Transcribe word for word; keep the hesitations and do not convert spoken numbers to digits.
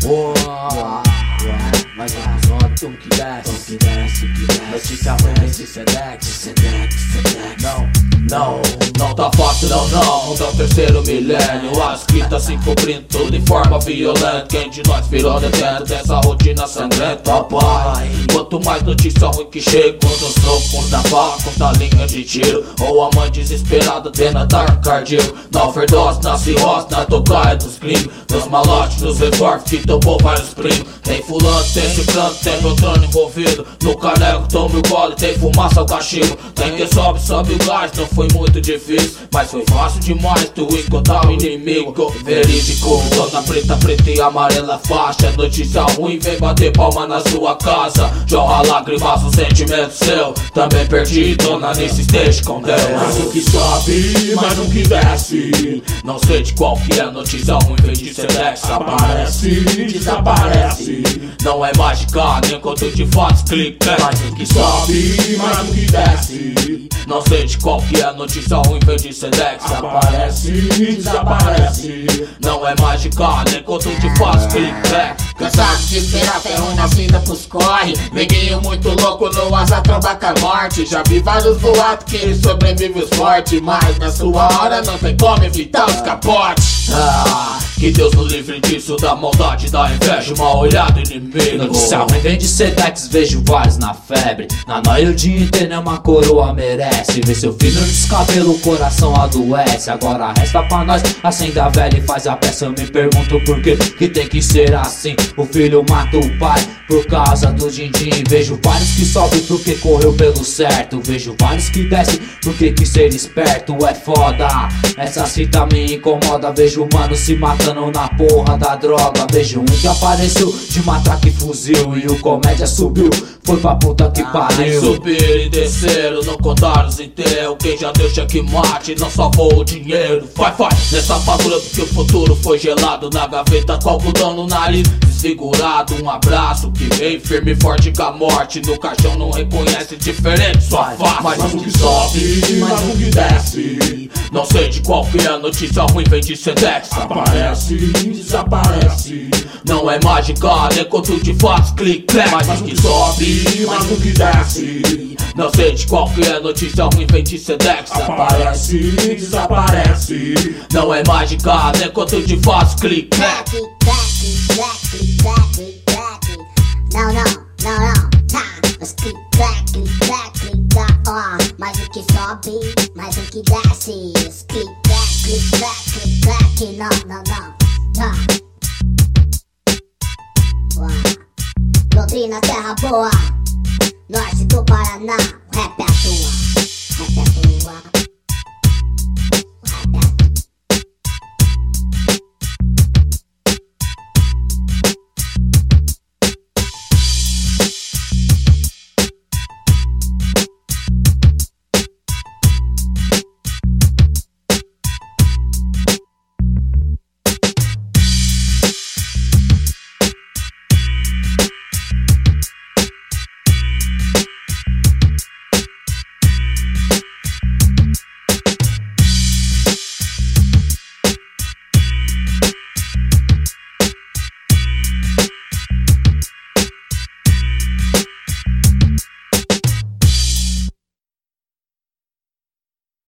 Boa, mais um episódio, um que desce, notícia ruim, notícia Dex. Não, não, não tá fácil não, não, não tá o terceiro milênio. As escritas se cobrindo tudo de forma violenta. Quem de nós virou detento dessa rotina sangrenta, pai? Quanto mais notícia ruim que chega, nos trocos da faca, da linha de tiro, ou a mãe desesperada tendo ataque cardíaco. Na overdose, na cirrose, na tocaia dos crimes, nos malotes, nos revólveres que tomou vários primos. Tem fulano, tem ciclano, tem Beltrano envolvido. No caneco toma o gole, tem fumaça ao cachimbo. Tem que sobe, sobe o gás, não foi muito difícil, mas foi fácil demais tu encontrar o inimigo verídico. Dona preta, preta e amarela faixa, notícia ruim vem bater palma na sua casa. Jorra lágrimas, o sentimento seu, também perdido na nesse stage com Deus. Mais um que sobe, mais um que desce. Não sei de qual que é a notícia ruim, vem de Sedex. Aparece, desaparece. Não é mágica, nem conto de fatos, clique. Mais um que sobe, mais um que desce. Não sei de qual que é a notícia ruim, vem de Sedex. Aparece, desaparece. Não é mágica, nem conto de fatos, clique. Cansado de esperar ferro na cinta pros corre. Neguinho muito louco no asa tromba com a morte. Já vi vários boatos que ele sobrevive os fortes, mas na sua hora não tem como evitar os capotes. Ah, que Deus nos livre disso, da maldade, da inveja, mal olhado inimigo. Notícia ruim vem de Sedex, vejo vários na febre. Na noia o dia inteiro é uma coroa merece. Ver seu filho no descabelo, o coração adoece. Agora resta pra nós, acende a velha e faz a peça. Eu me pergunto por que que tem que ser assim. O filho mata o pai por causa do din-din. Vejo vários que sobem porque correu pelo certo. Vejo vários que descem porque quis ser esperto. É foda, essa cita me incomoda. Vejo mano se matando na porra da droga. Vejo um que apareceu de matraca e fuzil, e o comédia subiu, foi pra puta que pariu. Subir e descer, não contaram os inteiros. Quem já deu checkmate não salvou o dinheiro. Vai, vai, nessa fagulha porque o futuro foi gelado. Na gaveta com algodão no nariz desfigurado. Um abraço que vem firme e forte com a morte. No caixão não reconhece diferente sua face. Mais um que sobe, mais um que desce. Não sei de qual que é a notícia ruim, vem de Sedex. Aparece, desaparece. Não é mágica, nem conto de fatos, clique. Mais um que sobe, mais um que desce. não sei de qual que é a notícia ruim, vem de Sedex. Aparece, desaparece. Não é mágica, nem conto de fatos, clique. Black, black, black, black, black. Não, não, não, não, tá. Os click, black, black, black, ó. Mais um que sobe, mais um que desce. Os click, black, black, black, não, não, não, tá. Londrina, terra boa, norte do Paraná, rap é a tua.